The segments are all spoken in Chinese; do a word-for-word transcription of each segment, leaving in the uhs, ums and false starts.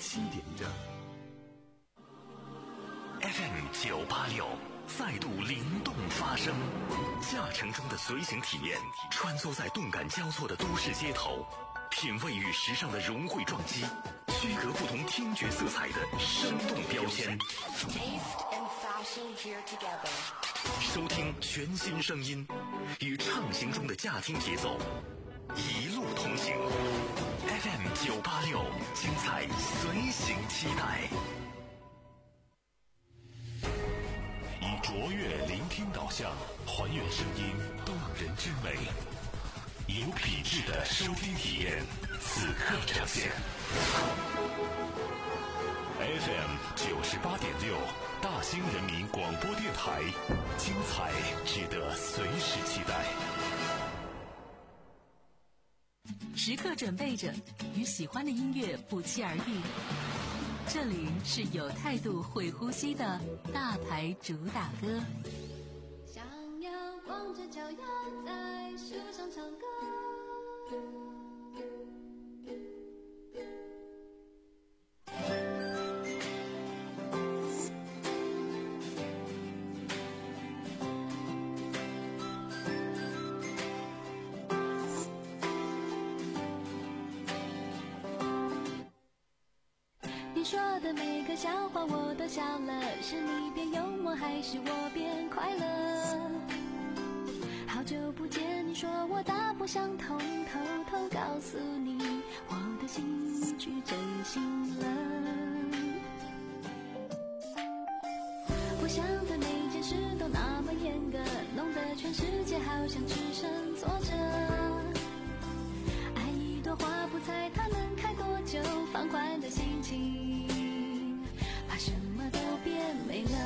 七点整。 F M 九八六再度灵动发声，驾乘中的随行体验，穿梭在动感交错的都市街头，品味与时尚的融汇撞击，区隔不同听觉色彩的生动标签。收听全新声音，与畅行中的驾听节奏，一路同行。F M 九八六，精彩随行期待。以卓越聆听导向，还原声音动人之美，有品质的收听体验，此刻呈现。F M 九十八点六，大兴人民广播电台，精彩值得随时期待。 时刻准备着，与喜欢的音乐不期而遇。这里是有态度会呼吸的大牌主打歌。 想要光着脚丫在树上唱歌，你说的每个笑话我都笑了，是你变幽默还是我变快乐？好久不见，你说我大不相同，偷偷告诉你我的心去真心了。我想的每件事都那么严格，弄得全世界好像只剩坐着。爱一朵花不猜它能开多久，放宽的心情把什么都变美了。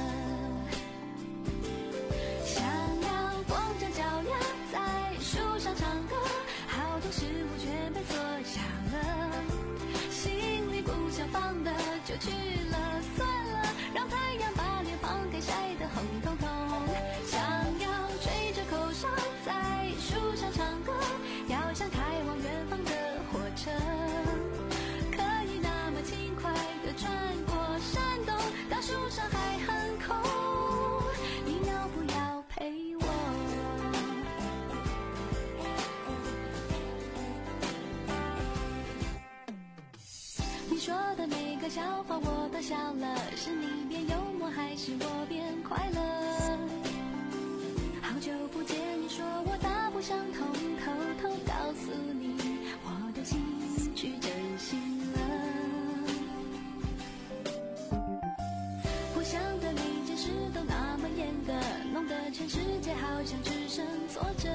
想要光着脚丫在树上唱歌，好多事物全被缩小了，心里不想放的就去了，算了，让太阳把脸庞给晒得红彤彤。想要吹着口哨在树上唱歌，要像开往远方的火车，可以那么轻快地穿过山洞，当树上还很空，你要不要陪我？你说的每个笑话我都笑了，是你变幽默还是我变快乐？好久不见，你说我大不相同，偷偷告诉你我的心去真心了。我想的每件事都那么严格，弄得全世界好像只剩坐着。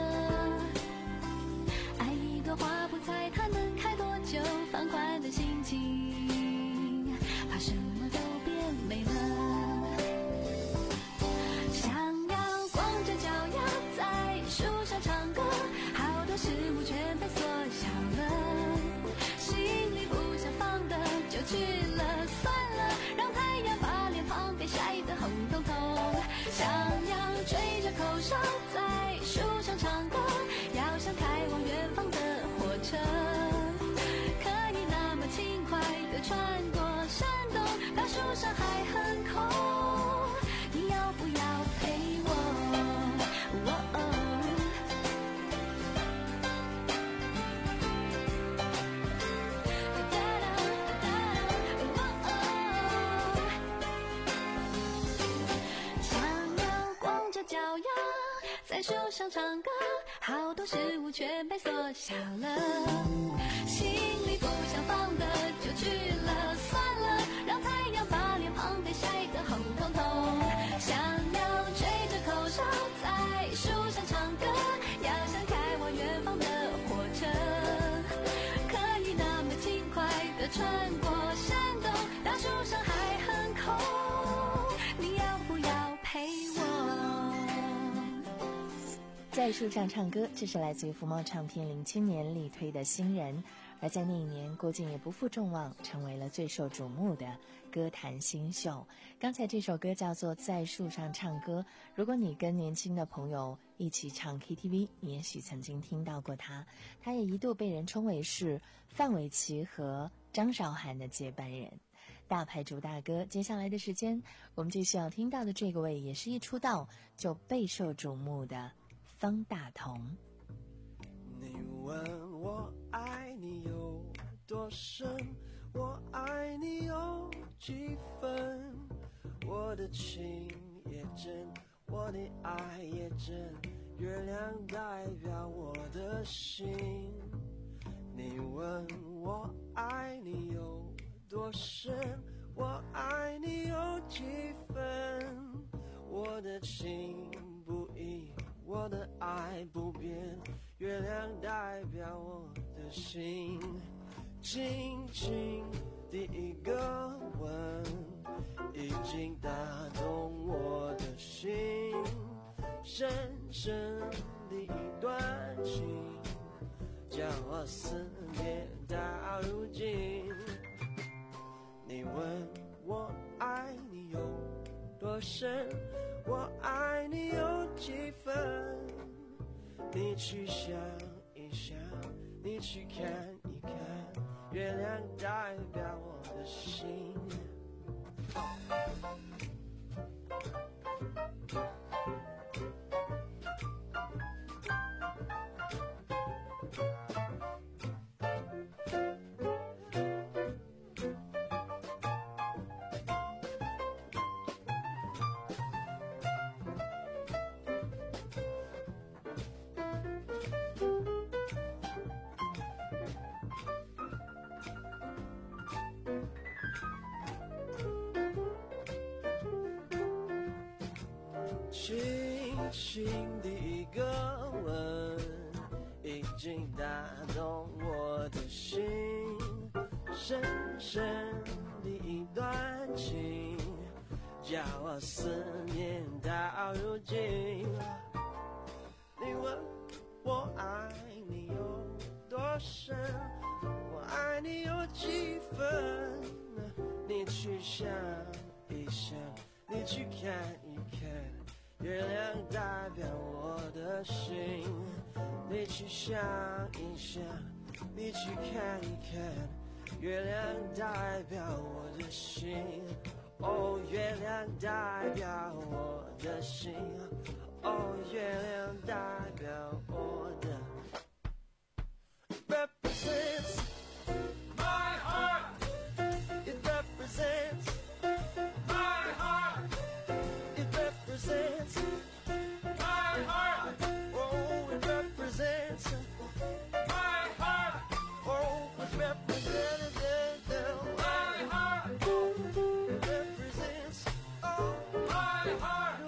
爱一朵花不猜它能开多久，放宽的心情把什么都变美了。想要光着脚丫在树上唱歌，好多事物全被缩小了，心里不想放的就去了，算了，让太阳把脸庞给晒得红彤彤。想要吹着口哨在树上唱歌，要像开往远方的火车，可以那么轻快地穿过山洞，当树上还很空，你要不要陪我？哦哦脚丫在树上唱歌，好多事物全被缩小了，心里不想放的就去了，算了，让太阳把脸庞给晒得红彤彤。想要吹着口哨在树上唱歌，要像开往远方的火车，可以那么轻快地穿过山洞，当树上还很空，你要不要陪我？ 在树上唱歌，这是来自于福茂唱片零七年力推的新人，而在那一年，郭靖也不负众望，成为了最受瞩目的歌坛新秀。刚才这首歌叫做《在树上唱歌》，如果你跟年轻的朋友一起唱 K T V， 你也许曾经听到过它。它也一度被人称为是范玮琪和张韶涵的接班人。 大牌主大歌。接下来的时间，我们继续要听到的这个位也是一出道就备受瞩目的方大同。 你问我爱你有多深，我爱你有几分，我的情也真，我的爱也真，月亮代表我的心。你问我爱你有多深，我爱你有几分，我的情不移，我的爱不变，月亮代表我的心。轻轻第一个吻已经打动我的心，深深的一段情将我思念到如今。你问我爱你有多深，我爱你有几分，你去想一想，你去看一看，月亮代表我的心。轻轻的一个吻已经打动我的心，深深的一段情叫我思念到如今。你问我爱你有多深，我爱你有几分，你去想一想，你去看一看，月亮代表我的心。你去想一想，你去看一看，月亮代表我的心。哦，月亮代表我的心，哦，月亮代表我的 represents my heart, it represents my heart, it represents my heart, oh, it represents my heart, oh, it represents my heart, it represents oh my heart,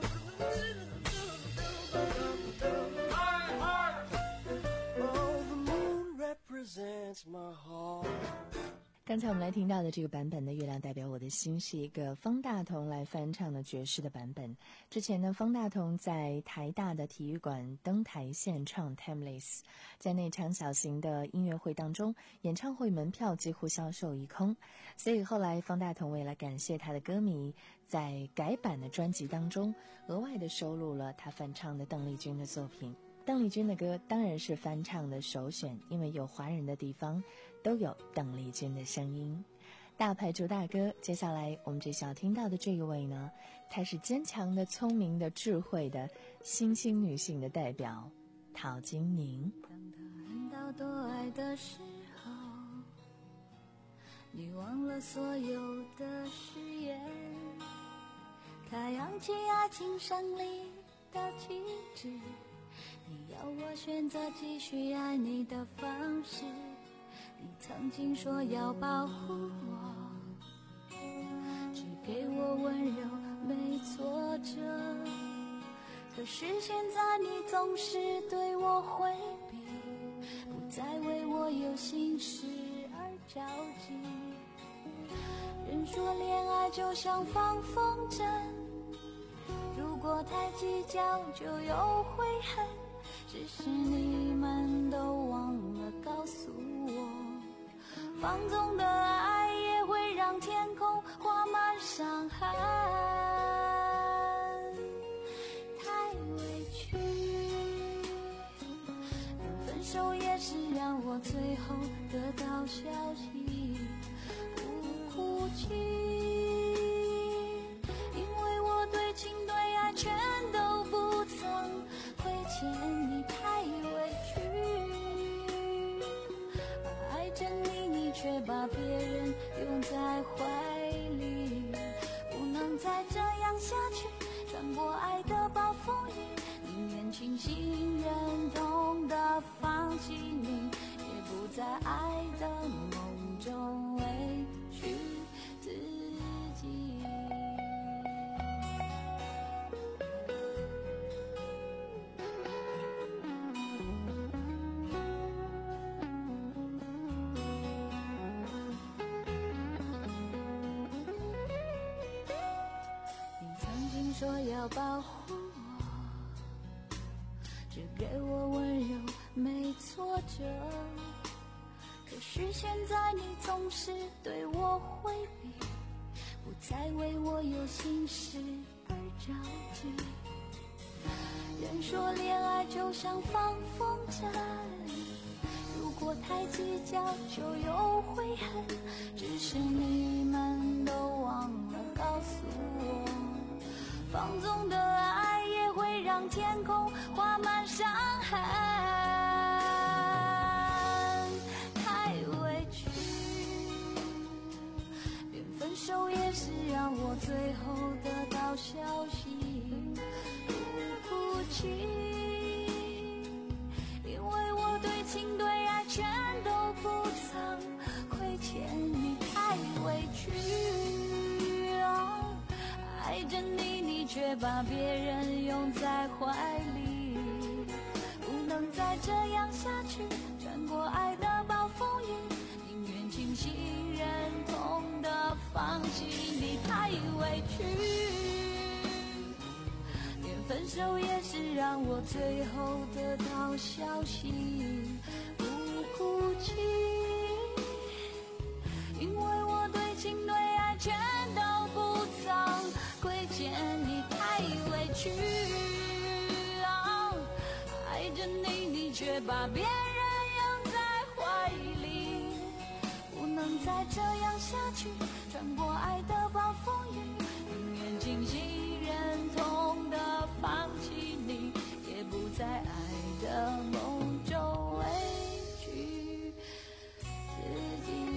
my heart, oh, the moon represents my heart。 刚才我们来听到的这个版本的《月亮代表我的心》是一个方大同来翻唱的爵士的版本。之前呢，方大同在台大的体育馆登台献唱 Timeless， 在那场小型的音乐会当中，演唱会门票几乎销售一空，所以后来方大同为了感谢他的歌迷，在改版的专辑当中额外的收录了他翻唱的邓丽君的作品。邓丽君的歌当然是翻唱的首选，因为有华人的地方都有邓丽君的声音。大牌主大歌，接下来我们这想听到的这一位呢，她是坚强的、聪明的、智慧的新兴女性的代表陶晶莹。 当他恨到多爱的时候，你忘了所有的誓言，他扬起爱情胜利的旗帜，你要我选择继续爱你的方式。你曾经说要保护我，只给我温柔没挫折，可是现在你总是对我回避，不再为我有心事而着急。人说恋爱就像放风筝，如果太计较就有悔恨，只是你们都忘了告诉我，放纵的爱也会让天空画满伤痕。太委屈，分手也是让我最后得到消息，不哭泣。 说要保护我，只给我温柔没挫折，可是现在你总是对我回避，不再为我有心事而着急。人说恋爱就像放风筝，如果太计较就有悔恨，只是你们都忘了告诉我，放纵的爱也会让天空画满伤痕。太委屈，连分手也是让我最后得到消息，不哭泣，因为我对情对爱全都不曾亏欠你。太委屈啊，爱着你，你却把别人拥在怀里，不能再这样下去，穿过爱的暴风雨，宁愿清醒忍痛的放弃你。太委屈，连分手也是让我最后得到消息，不哭泣，因为我对情对爱全都不曾亏欠你。太委屈啊，爱着你，你却把别人拥在怀里，不能再这样下去，穿过爱的暴风雨，宁愿清醒忍痛的放弃你，也不在爱的梦中委屈自己。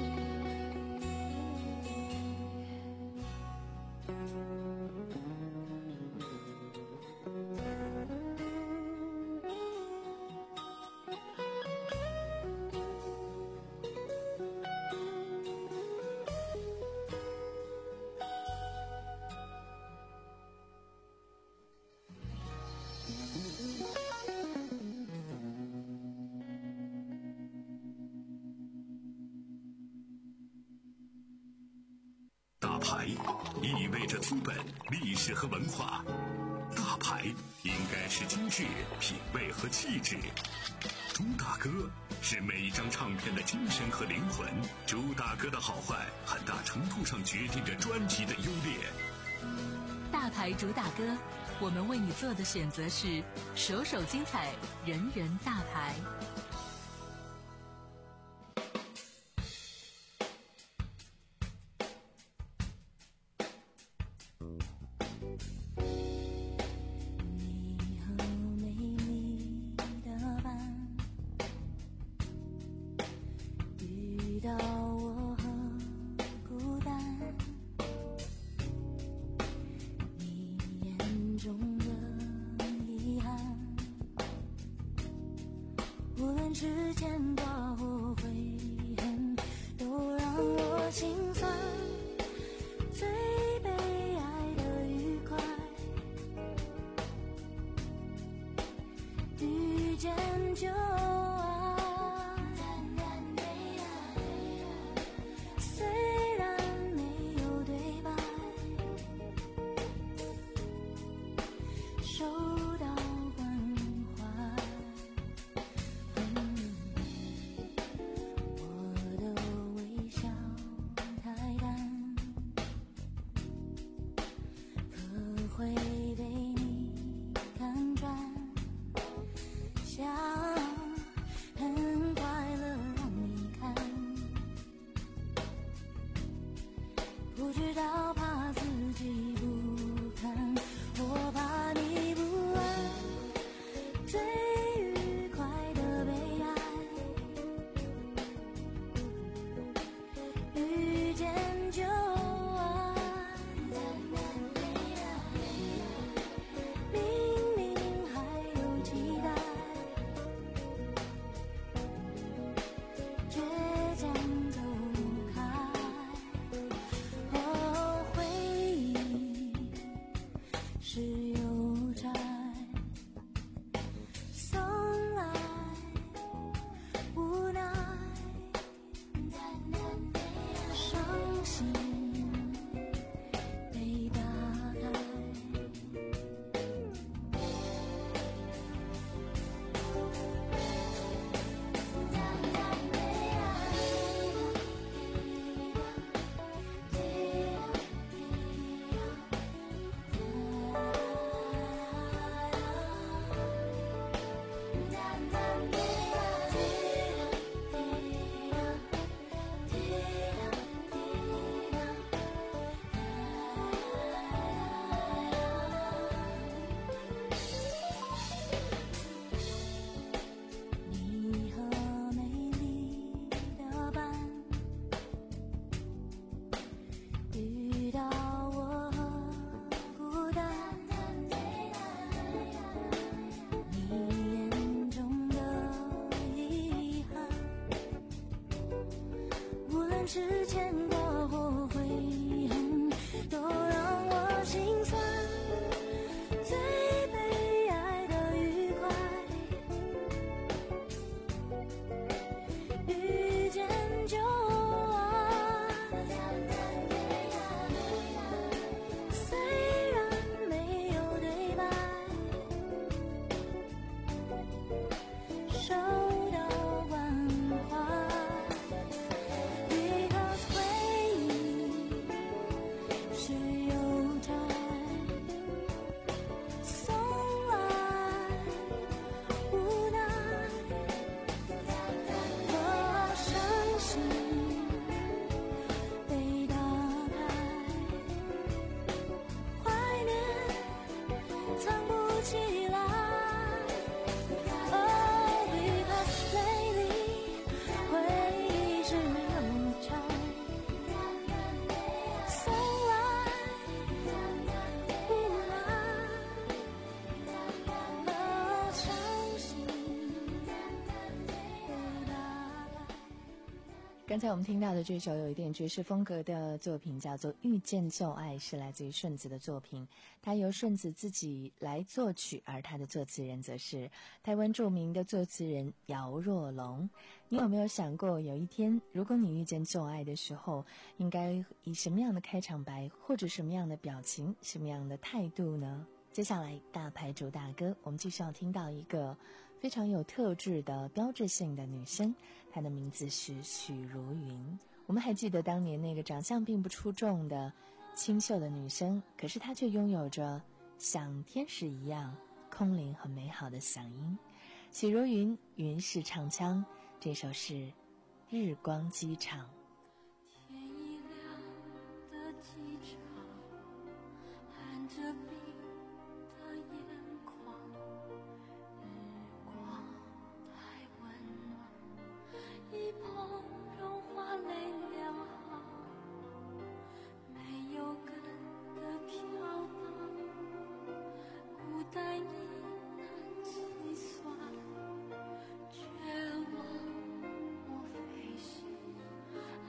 大牌意味着资本、历史和文化，大牌应该是精致、品味和气质。朱大哥是每一张唱片的精神和灵魂，朱大哥的好坏很大程度上决定着专辑的优劣。 大牌主打歌，我们为你做的选择是首首精彩，人人大牌。 之间多悔恨，都让我心酸。最悲哀的愉快，遇见就爱。虽然没有对白，收到关怀。会被你看穿，想很快乐让你看，不知道怕自己不堪，我怕你不安。最愉快的悲哀，遇见就是有之前过后悔恨都让我心酸，最悲哀的愉快，遇见就爱。虽然没有对白，收到关怀。Because 回忆是邮差送来无奈，我伤心被打开，怀念藏不起来。Oh, because lately 回忆是邮差送来无奈，我伤心被打开。 刚才我们听到的这首有一点爵士风格的作品叫做《遇见就爱》，是来自于顺子的作品，它由顺子自己来作曲，而他的作词人则是台湾著名的作词人姚若龙。你有没有想过，有一天如果你遇见就爱的时候，应该以什么样的开场白，或者什么样的表情，什么样的态度呢？接下来大牌主打歌，我们继续要听到一个非常有特质的标志性的女生，她的名字是许茹芸。我们还记得当年那个长相并不出众的清秀的女生，可是她却拥有着像天使一样空灵和美好的嗓音。许茹芸，云是唱腔，这首是日光机场。 天一亮的机场，含着冰的眼眶，日光太温暖，一碰融化泪两行，没有根的飘荡，孤单亦难计算，绝望莫飞行，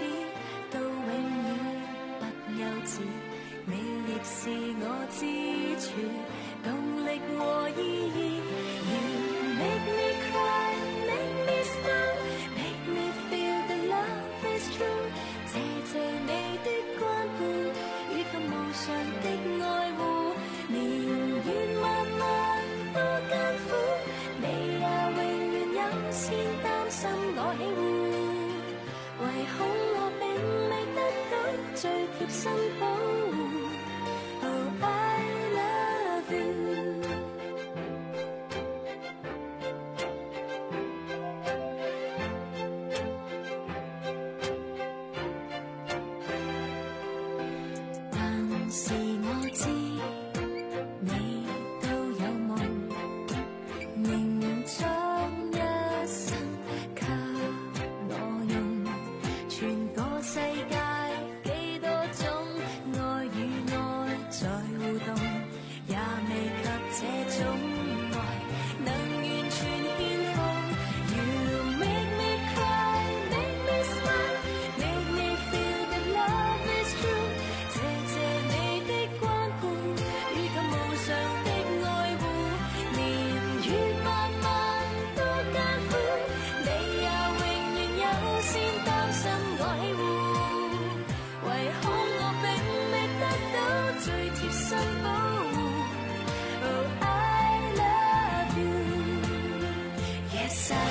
始，到永遠不休止，你亦是我支柱，動力和意義。You make me cry, make me smile, make me feel the love is true。謝謝你的關顧，與及無常的愛護，年月漫漫多艱苦，你也永遠優先擔心我起鬨。唯恐我並未得到最貼身保護。Oh, I love you。但是我知你都有夢，凝裝一生給我用。全個世界幾多種愛與愛在互動，也未及這種愛能完全獻奉。You make me cry, make me smile, make me feel that love is true。謝謝你的關顧，與及無常的愛護，年月漫漫多艱苦，你也永遠優先擔心我起鬨。唯恐我並未得到最貼身保護。Oh, I love you. Yes, I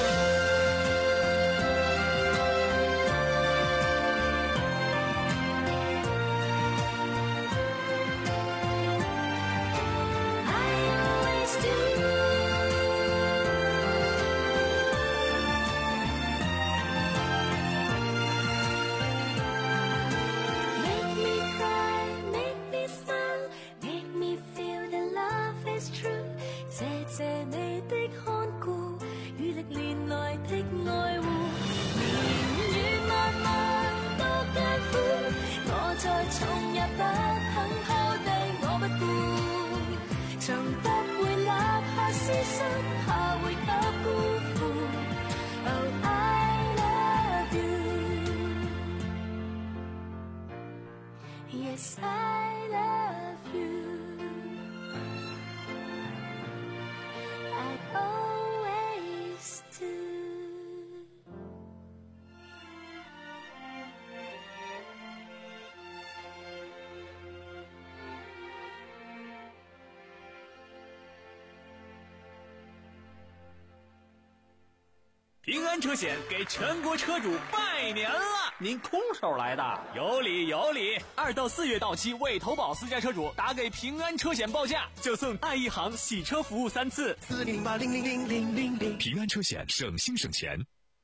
do。I always do。Make me cry, make me smile, make me feel that love is true。謝謝你的看顧，與歷年來的愛護，年月漫漫多艱苦，我再重也不肯拋低我不顧，從不會立下私心，怕會給辜負。Oh, I love you。Yes, I love you. I always do。 平安车险给全国车主拜年了！ 您空手来的？ 有理有理，二到四月到期未投保私家车主打给平安车险报价，就送爱一行洗车服务三次。 四零八零零零零零零。 平安车险，省心省钱。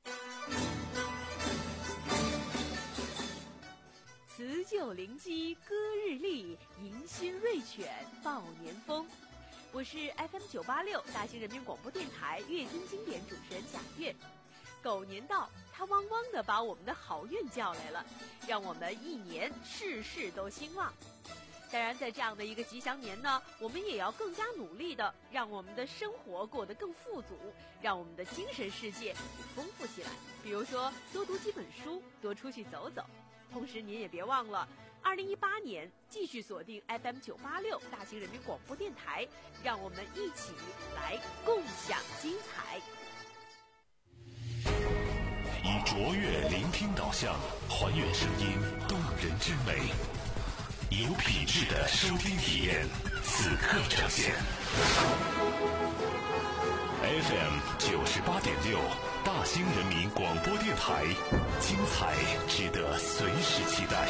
辞旧临机歌日丽，迎新瑞犬报年风。我是 F M 九八六大兴人民广播电台乐听经典主持人贾月。狗年到，它汪汪地把我们的好运叫来了，让我们一年事事都兴旺。当然，在这样的一个吉祥年呢，我们也要更加努力的让我们的生活过得更富足，让我们的精神世界也丰富起来。比如说，多读几本书，多出去走走。同时，您也别忘了，二零一八年继续锁定 F M 九八六大兴人民广播电台，让我们一起来共享精彩。 以卓越聆听导向，还原声音动人之美，有品质的收听体验，此刻呈现。F M 九十八点六，大兴人民广播电台，精彩值得随时期待。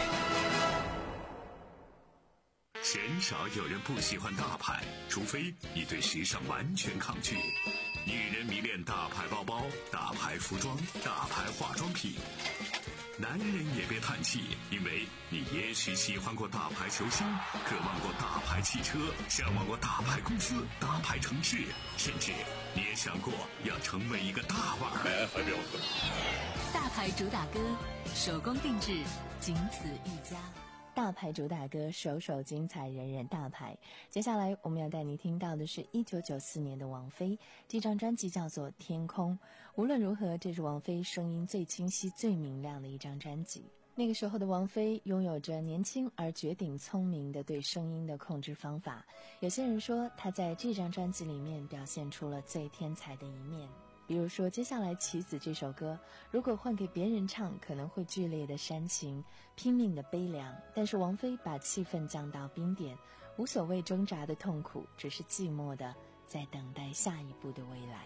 鲜少有人不喜欢大牌，除非你对时尚完全抗拒。女人迷恋大牌包包、大牌服装、大牌化妆品。男人也别叹气，因为你也许喜欢过大牌球星，渴望过大牌汽车，向往过大牌公司、大牌城市，甚至你也想过要成为一个大腕儿。还表哥， 大牌主打歌，手工定制，仅此一家。 大牌主打歌首首精彩，人人大牌。接下来我们要带你听到的是一九九四年的王菲，这张专辑叫做《天空》。无论如何，这是王菲声音最清晰最明亮的一张专辑。那个时候的王菲拥有着年轻而绝顶聪明的对声音的控制方法，有些人说她在这张专辑里面表现出了最天才的一面。比如说接下来《棋子》这首歌，如果换给别人唱，可能会剧烈的煽情，拼命的悲凉，但是王菲把气氛降到冰点，无所谓挣扎的痛苦，只是寂寞的在等待下一步的未来。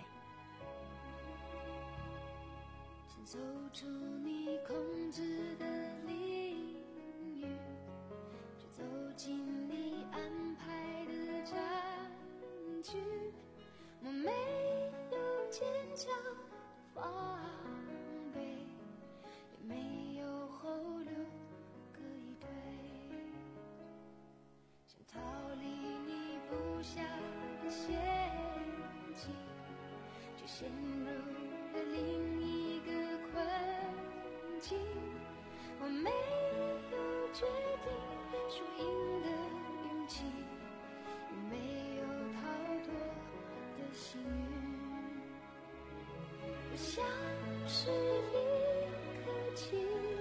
想走出你控制的领域，去走进你安排的战局，我没有坚强防备，也没有后路可以退，想逃离你布下的陷阱，却陷入了另一个困境，我没有决定输赢的勇气，也没有逃脱的幸运，我像是一颗棋，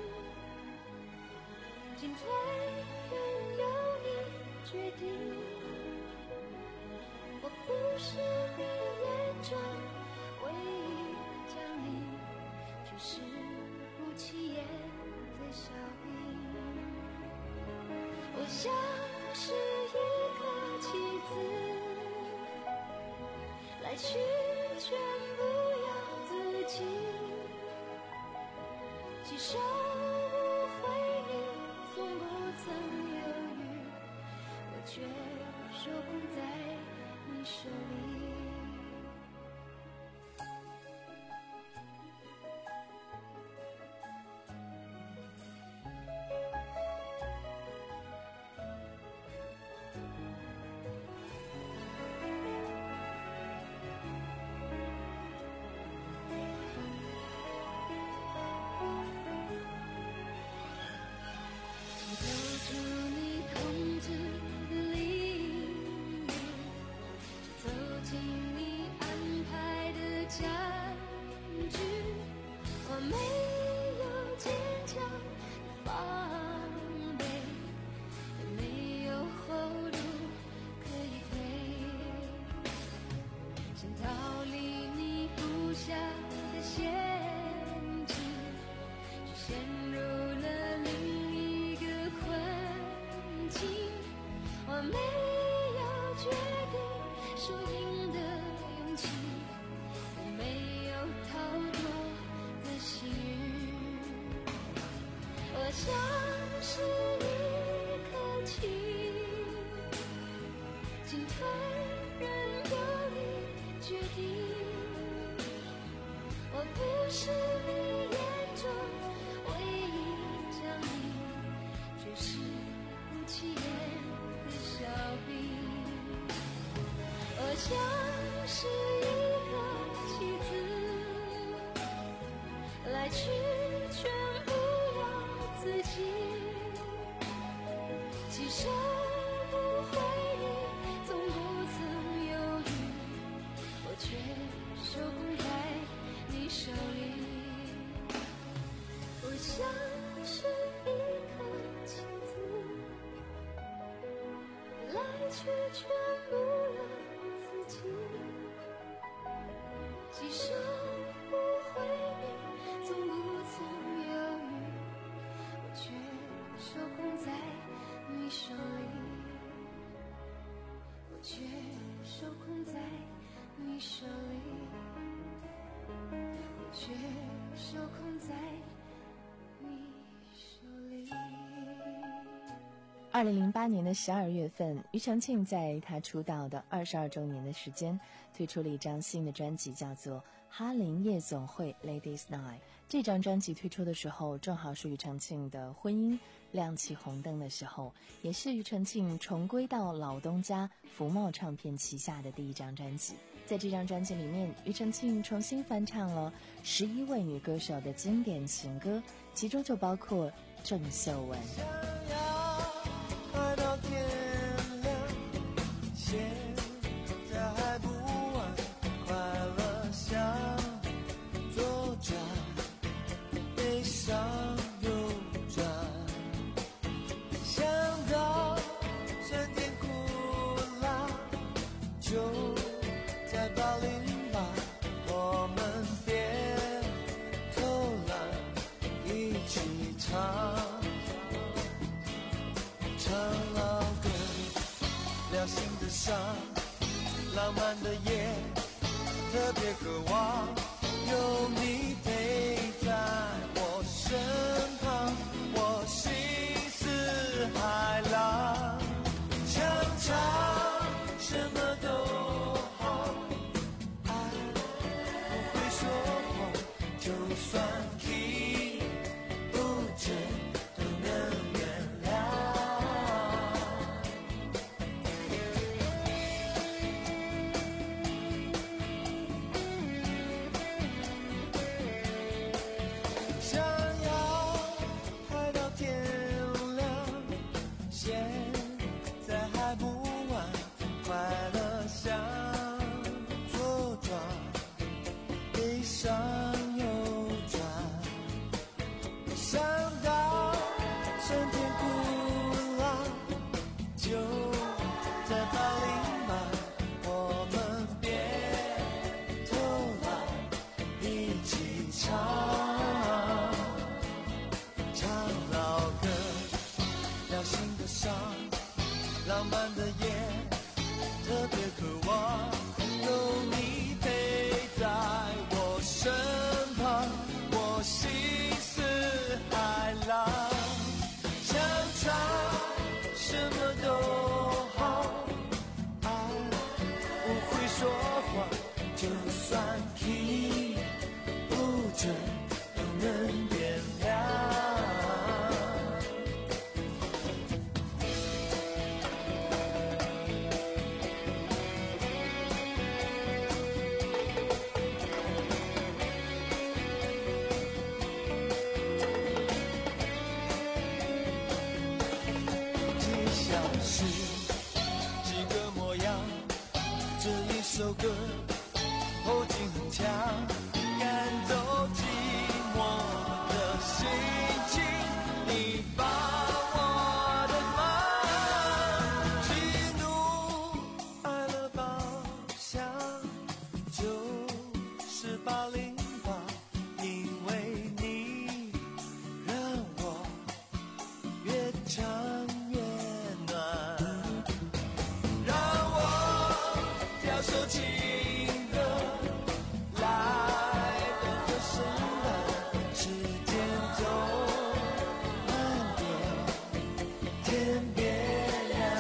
进退任由你决定，我不是你眼中唯一降临，却是不起眼的小兵，我像是一颗棋子，来去全不由自己，几手无悔你从不曾犹豫，我却手控在你手里。像是一个棋子，来去全不由自己，几手不回你从不曾犹豫，我却手控在你手里，我像是一颗棋子，来去全不由几手不回你从不曾犹豫，我却手控在你手里，我却手控在你手里，我却手控在你手里。 二零零八年的十二月份，庾澄庆在他出道的二十二周年的时间，推出了一张新的专辑，叫做《哈林夜总会 Ladies Night》。这张专辑推出的时候，正好是庾澄庆的婚姻亮起红灯的时候，也是庾澄庆重归到老东家福茂唱片旗下的第一张专辑。在这张专辑里面，庾澄庆重新翻唱了十一位女歌手的经典情歌，其中就包括郑秀文。 想要渴望有你陪在我身旁，我心似海浪，想唱什么都好，爱不会说谎，就算听不真都能原谅。想要爱到天亮，现在还不晚，快乐像左转，悲伤右转，想到酸甜苦辣，就在八零吧，我们别偷懒，一起唱。唱老歌，疗心的伤，浪漫的夜，特别渴望有你陪在我身旁，我心似海浪，想唱什么都好，爱不会说谎，就算听不准都能原谅。几小时，几个模样，这一首歌后劲很强，赶走寂寞的心情，你把我的梦，喜怒哀乐报响，就是八零八，因为你让我越唱越暖，让我跳首情歌来的和声伴，时间走慢点，天别亮，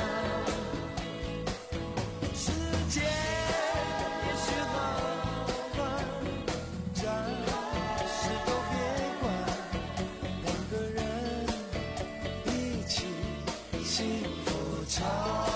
世界也许好玩，暂时都别管，两个人一起幸福长。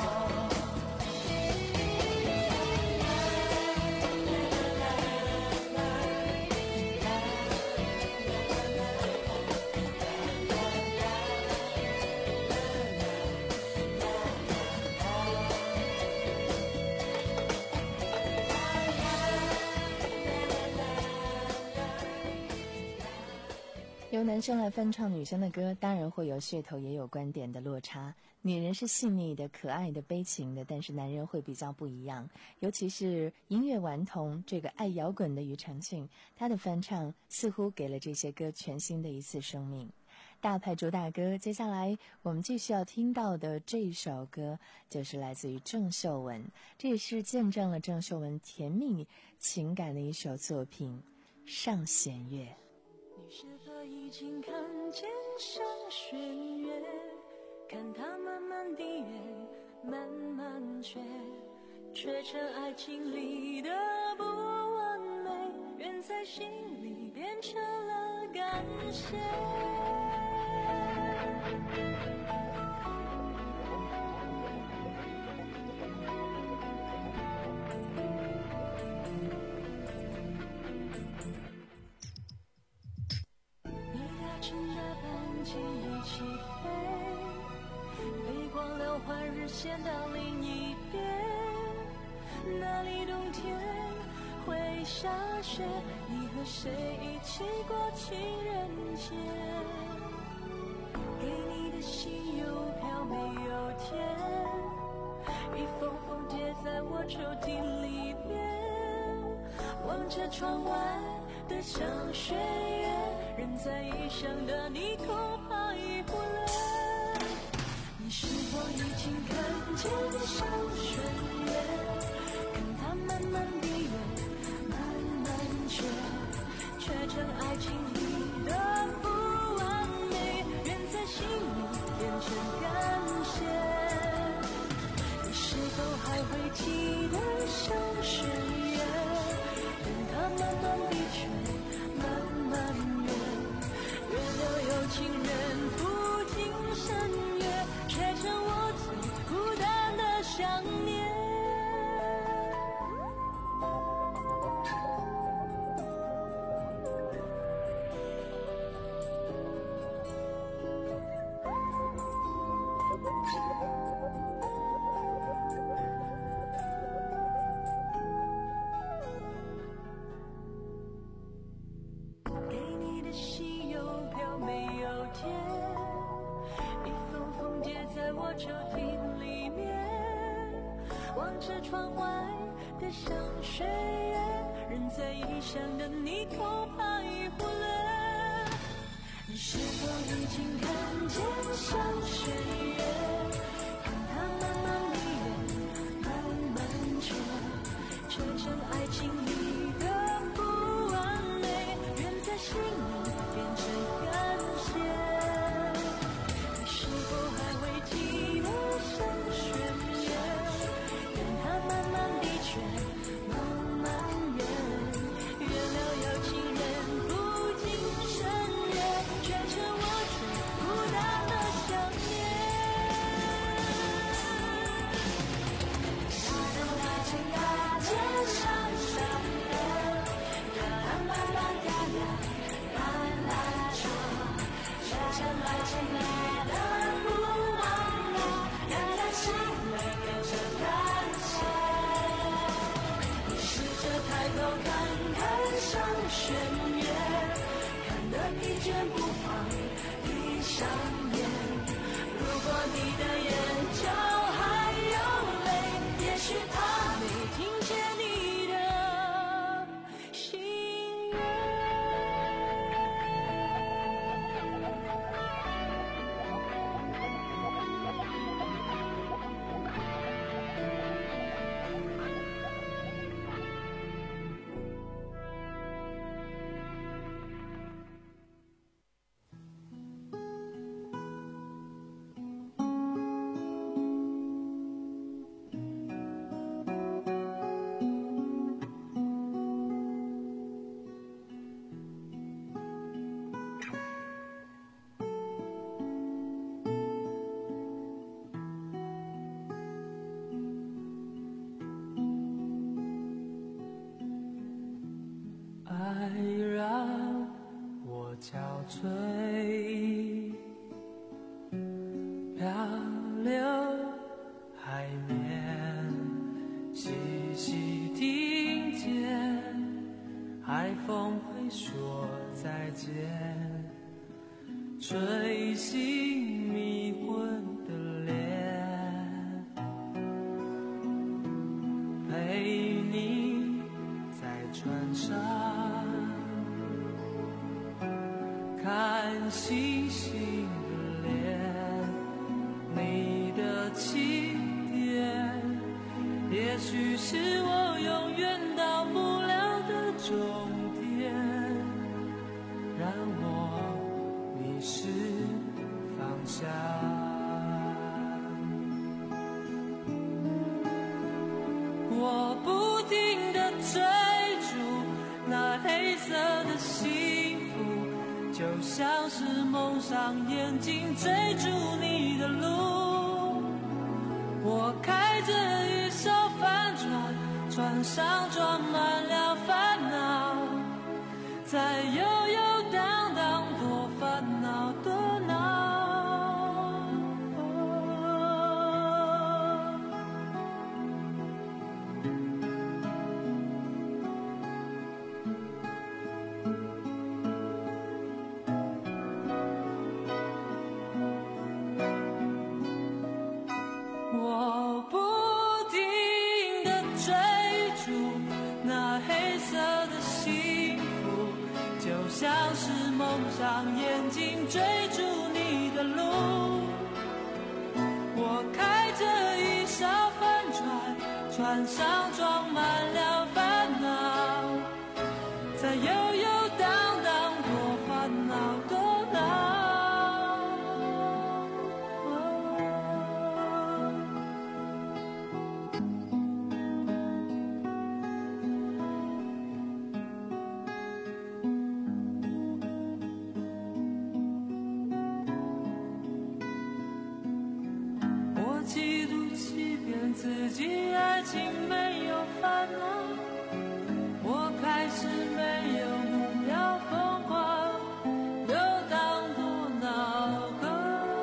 由男生来翻唱女生的歌，当然会有噱头，也有观点的落差。女人是细腻的、可爱的、悲情的，但是男人会比较不一样。尤其是音乐顽童这个爱摇滚的庾澄庆，他的翻唱似乎给了这些歌全新的一次生命。大牌主打歌，接下来我们继续要听到的这一首歌，就是来自于郑秀文，这也是见证了郑秀文甜蜜情感的一首作品《上弦月》。 你是否已经看见上弦月？看它慢慢地圆，慢慢缺，缺成爱情里的不完美，缘在心里变成了感谢。趁着班机一起飞，飞过了换日线到另一边，那里冬天会下雪，你和谁一起过情人节？给你的信邮票没有填，一封封叠在我抽屉里边，望着窗外的上弦月，人在异乡的你恐怕已忽略。你是否已经看见上弦月？看它慢慢地圆，慢我抽屉里面，望着窗外的香水味，人在异乡的你恐怕已忽略，你是否已经看见香水月，看它慢慢离远，慢慢吹，吹成爱情里的不完美，愿在心里变成感谢。你是否还会记得香水月，看它慢慢离去，慢慢远，月亮有情人不尽深夜，却成我最孤单的想念。大街大街上上人，让它慢慢调亮，慢慢说，却成爱情里的不忘了，让在心里变成感谢。你试着抬头看看上弦月，看得疲倦不放，闭上眼。如果你的眼角还有泪，也许他没听见你的心愿。 爱让我憔悴，漂流海面，细细听见海风会说再见，吹醒迷昏的脸，陪你在船上看星星的脸，你的起点，也许是我永远到不了的终点，让我迷失方向。我不停地追逐那黑色的幸福，就像是蒙上眼睛追逐你的路。我开着一艘帆船，船上装满了烦恼，在悠悠荡荡，多烦恼多恼。我不停地追逐那黑色的幸福，就像是蒙上眼睛追逐你的路。我开着一艘帆船，船上装满了烦恼，在悠悠荡荡，多烦恼多恼。我企图欺骗自己，爱情没有烦恼，我开始没有目标，疯狂游荡多恼恨。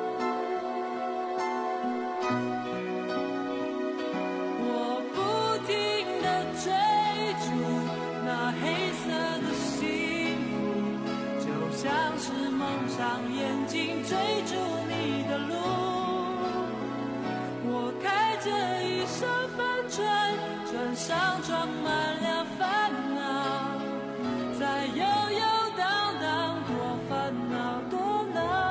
我不停地追逐那黑色的幸福，就像是蒙上眼睛追逐你的路。 装满了烦恼，在悠悠荡荡多烦恼多恼。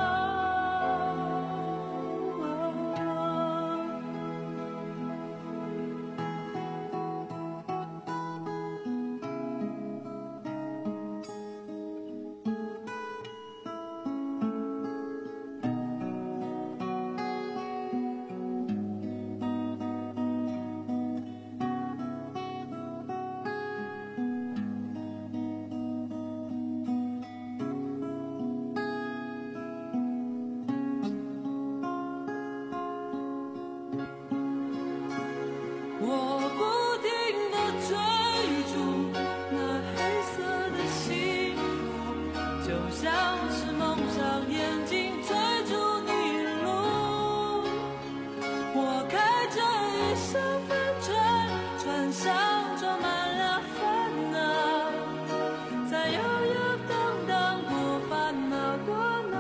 我不停地追逐那黑色的幸福，就像是蒙上眼睛追逐你的路。我开着一艘帆船，船上装满了烦恼，在悠悠荡荡多烦恼多恼。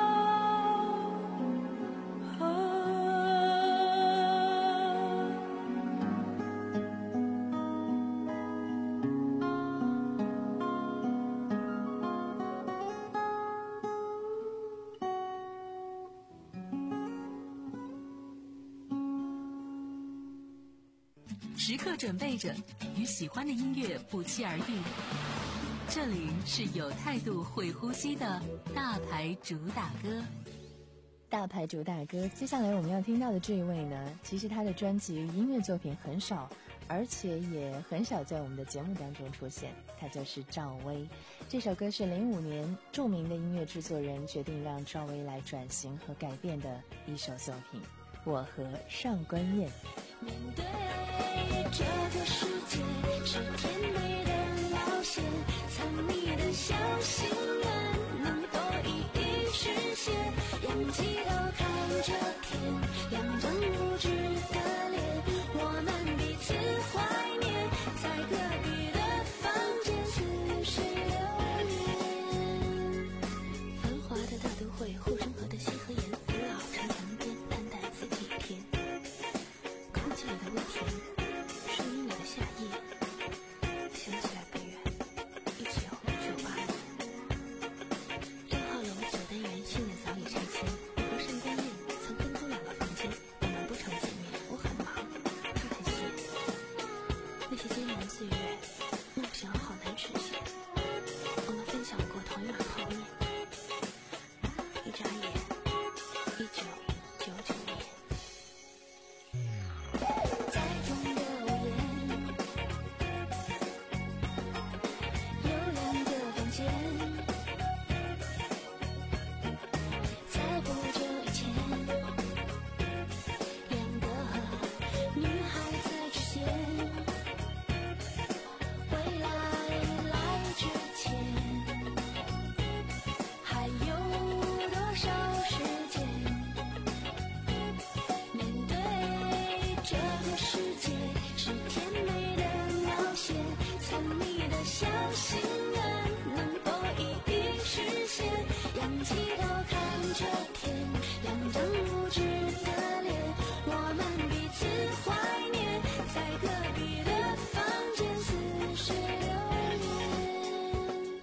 时刻准备着，与喜欢的音乐不期而遇。这里是有态度、会呼吸的大牌主打歌。 大牌主打歌，接下来我们要听到的这一位呢，其实他的专辑音乐作品很少，而且也很少在我们的节目当中出现，他就是赵薇。这首歌是零五年著名的音乐制作人决定让赵薇来转型和改变的一首作品《我和上官燕》。 面对这个世界是甜美的冒险，藏匿的小心愿能否一一实现？仰起头看着天，两张无知的脸，我们彼此怀念，在隔壁的房间似水流年。繁华的大都会，护城河的西和盐，古老城墙边，淡淡四季天。空气里的味甜，声音里的夏夜，想起来不远，一九九八年。六号楼九单元现在早已拆迁，我和上官燕曾分租两个房间，我们不常见面，我很忙，他很闲。那些艰难岁月，梦想好难实现，我们分享过同一碗泡面。一眨眼，一九九九年。在风的屋檐，有两个房间，在不久以前，两个女孩子之间，未来来之前，还有多少时间？面对这个世界是甜美的冒险，藏匿的小心愿能否一一实现？仰起头看着天，两张无知的脸，我们彼此怀念，在隔壁的房间似水流年。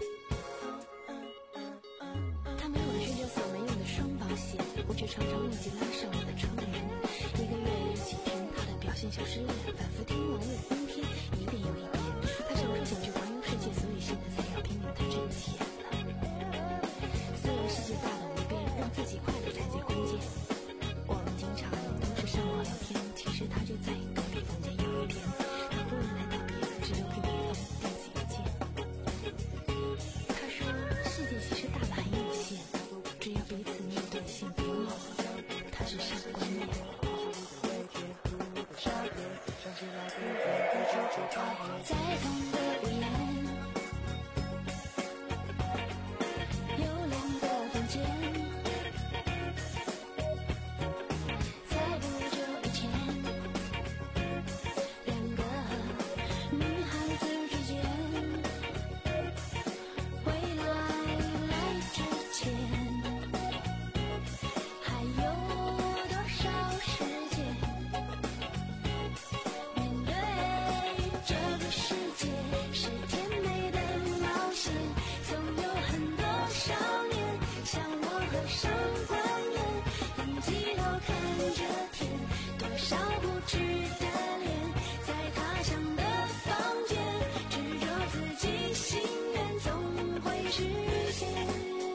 他没晚睡就扫没用的双保险，我却常常忘记拉上我的窗帘。一个月有几天，他的表现像失恋，反复听王月风天，一遍又一遍。他常说想去环游世界，所以现在才要拼命的挣钱了。虽然世界大得无边，让自己快乐才最关键。我们经常都是上网聊天，其实他就在隔壁房间。有一天，他忽然来道别，只留 Q Q 风、电子邮件。他说，世界其实大得很有限，只要彼此面对，先别忘了他是上官燕。在同个屋檐，有两个房间，在不久以前，两个女孩子之间，未来来之前，还有多少时合上光源，眼睛后看着天，多少不知的脸，在他乡的房间，执着自己心愿，总会实现。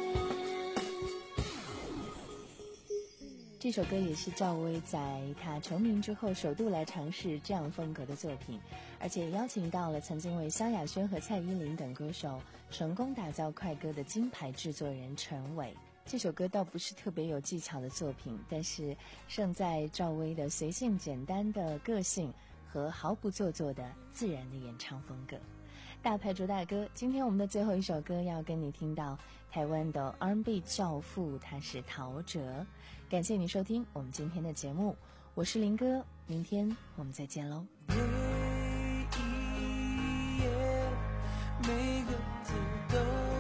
这首歌也是赵薇在她成名之后首度来尝试这样风格的作品，而且邀请到了曾经为萧亚轩和蔡依林等歌手成功打造快歌的金牌制作人陈伟。这首歌倒不是特别有技巧的作品，但是胜在赵薇的随性简单的个性和毫不做作的自然的演唱风格。大牌主打歌，今天我们的最后一首歌要跟你听到台湾的 R and B 教父，他是陶喆。感谢你收听我们今天的节目，我是林哥，明天我们再见喽。 每一页每个字都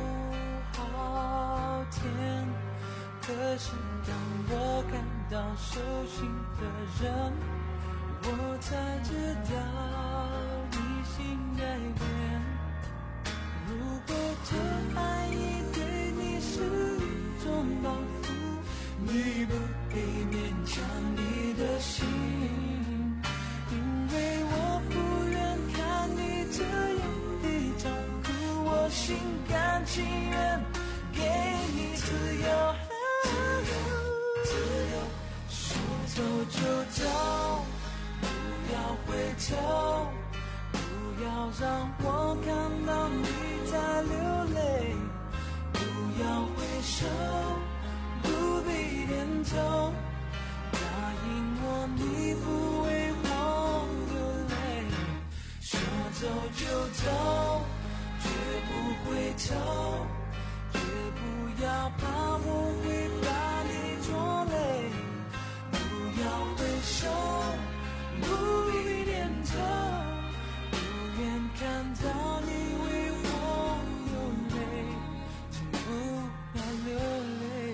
好甜，可是当我看到手心的人，我才知道你心改变。如果这爱意对你是一种包袱，你不必勉强你的心，因为我不愿看你这样的照顾，我心甘情愿给你自由，自由，说走就走，不要回头，不要让我看到你在流泪，不要回首，不必点头，答应我你不为我流泪，说走就走，绝不回头，绝不要怕我会把你拖累，不要回首，不必点头，不愿看到你为我流泪，请不要流泪。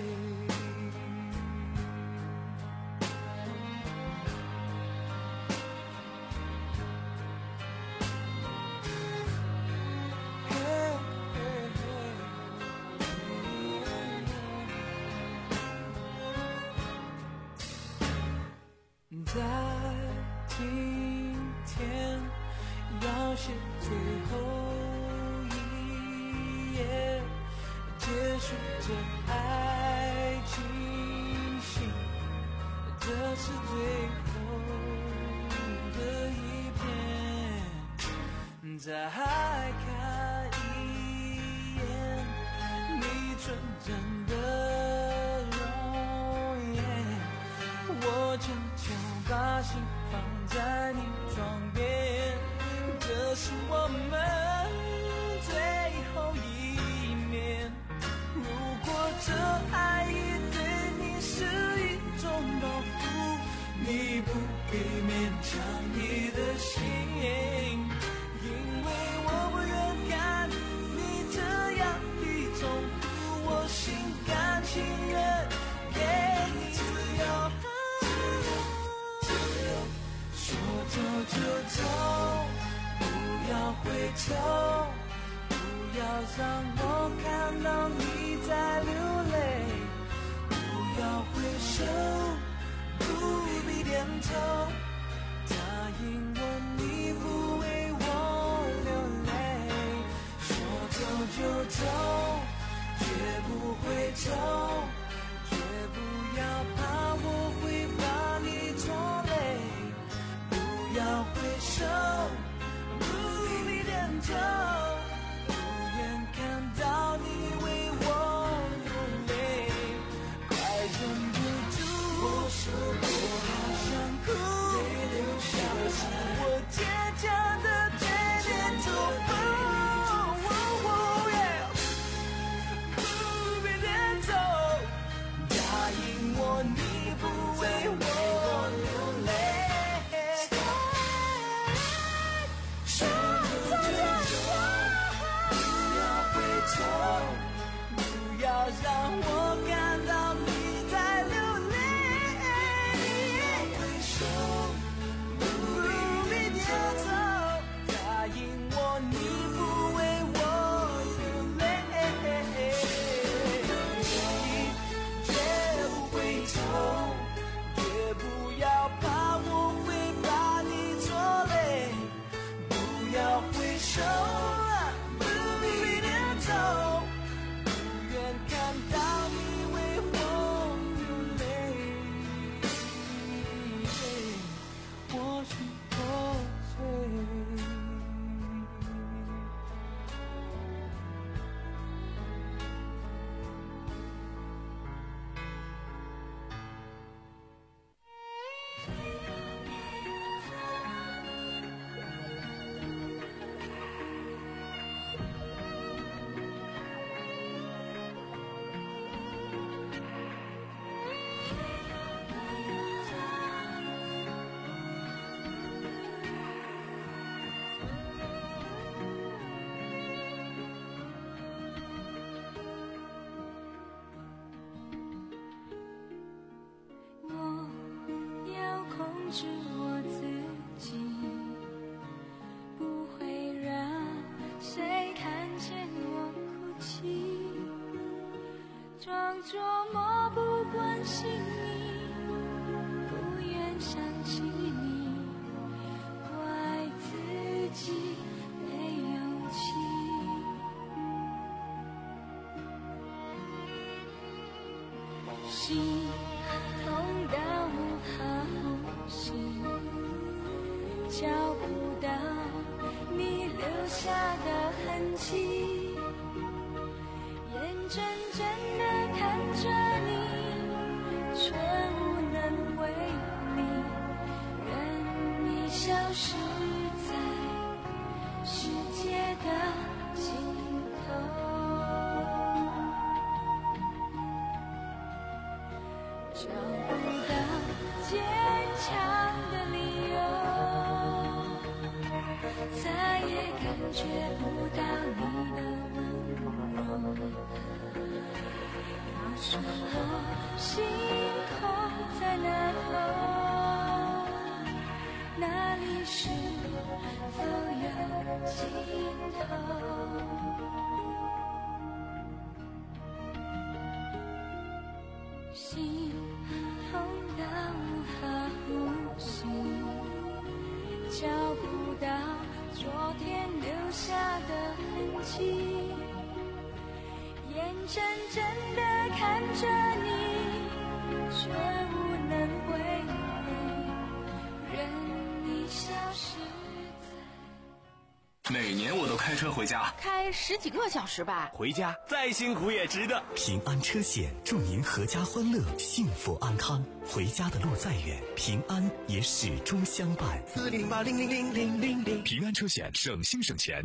在今天要写最后一页，结束这爱情戏，这是最后的一篇。再看一眼你纯真的容颜，我悄悄把心放在你床边，这是我们最后一面。如果这爱意对你是一种包袱，你不必勉强你的心，因为我不愿看你这样的痛苦，我心甘情愿给你自由，走就走，不要回头，不要让我看到你在流泪，不要回首，不必点头，答应我你不为我流泪，说走就走，绝不回头，绝不要怕我会把你拖累，不要回首，不必点头，不愿看到你为我流泪，快忍不住，我说我好想哭，你留下的是我坚强的最坚祝福，不必点头，答应我你不为我流泪。不要让我看到你在流泪，回首，不必点头，答应我你不为我流泪， 信你，不愿想起你，怪自己没勇气。心痛到无法呼吸，找不到你留下的痕迹，眼睁睁地看着你，却无能为力，任你消失在世界的尽头。找不到坚强的理由，再也感觉不到你的温柔。告诉我心痛在哪头，哪里是否有尽头？心痛到无法呼吸，找不到昨天留下的痕迹，眼睁睁地看着你，却无能为力，任你消失在。 每年我都开车回家， 开十几个小时吧， 回家再辛苦也值得。 平安车险祝您阖家欢乐，幸福安康。回家的路再远，平安也始终相伴。 四零八零零零零零零， 平安车险，省心省钱。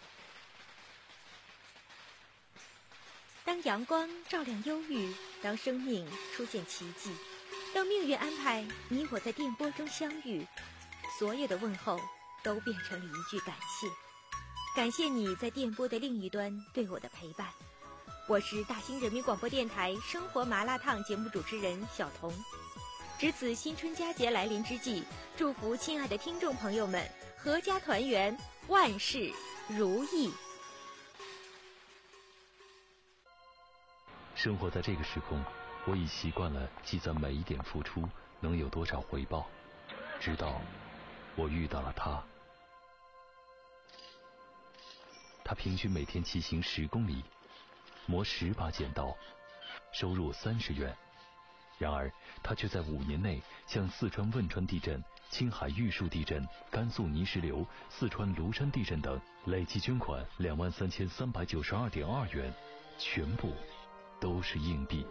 当阳光照亮忧郁，当生命出现奇迹，当命运安排你我在电波中相遇，所有的问候都变成了一句感谢。感谢你在电波的另一端对我的陪伴。我是大兴人民广播电台生活麻辣烫节目主持人小彤。值此新春佳节来临之际，祝福亲爱的听众朋友们阖家团圆，万事如意。 生活在这个时空，我已习惯了计算每一点付出能有多少回报，直到我遇到了他。他平均每天骑行十公里，磨十把剪刀，收入三十元。然而他却在五年内向四川汶川地震、青海玉树地震、甘肃泥石流、四川庐山地震等累计捐款两万三千三百九十二点二元，全部都是硬币。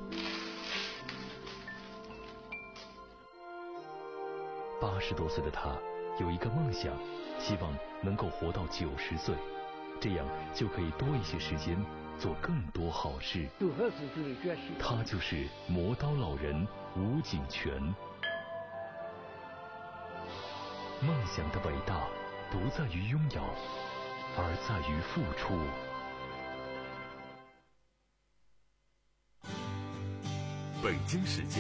八十多岁的他有一个梦想，希望能够活到九十岁，这样就可以多一些时间做更多好事。他就是磨刀老人吴景全。梦想的伟大不在于拥有，而在于付出。 北京时间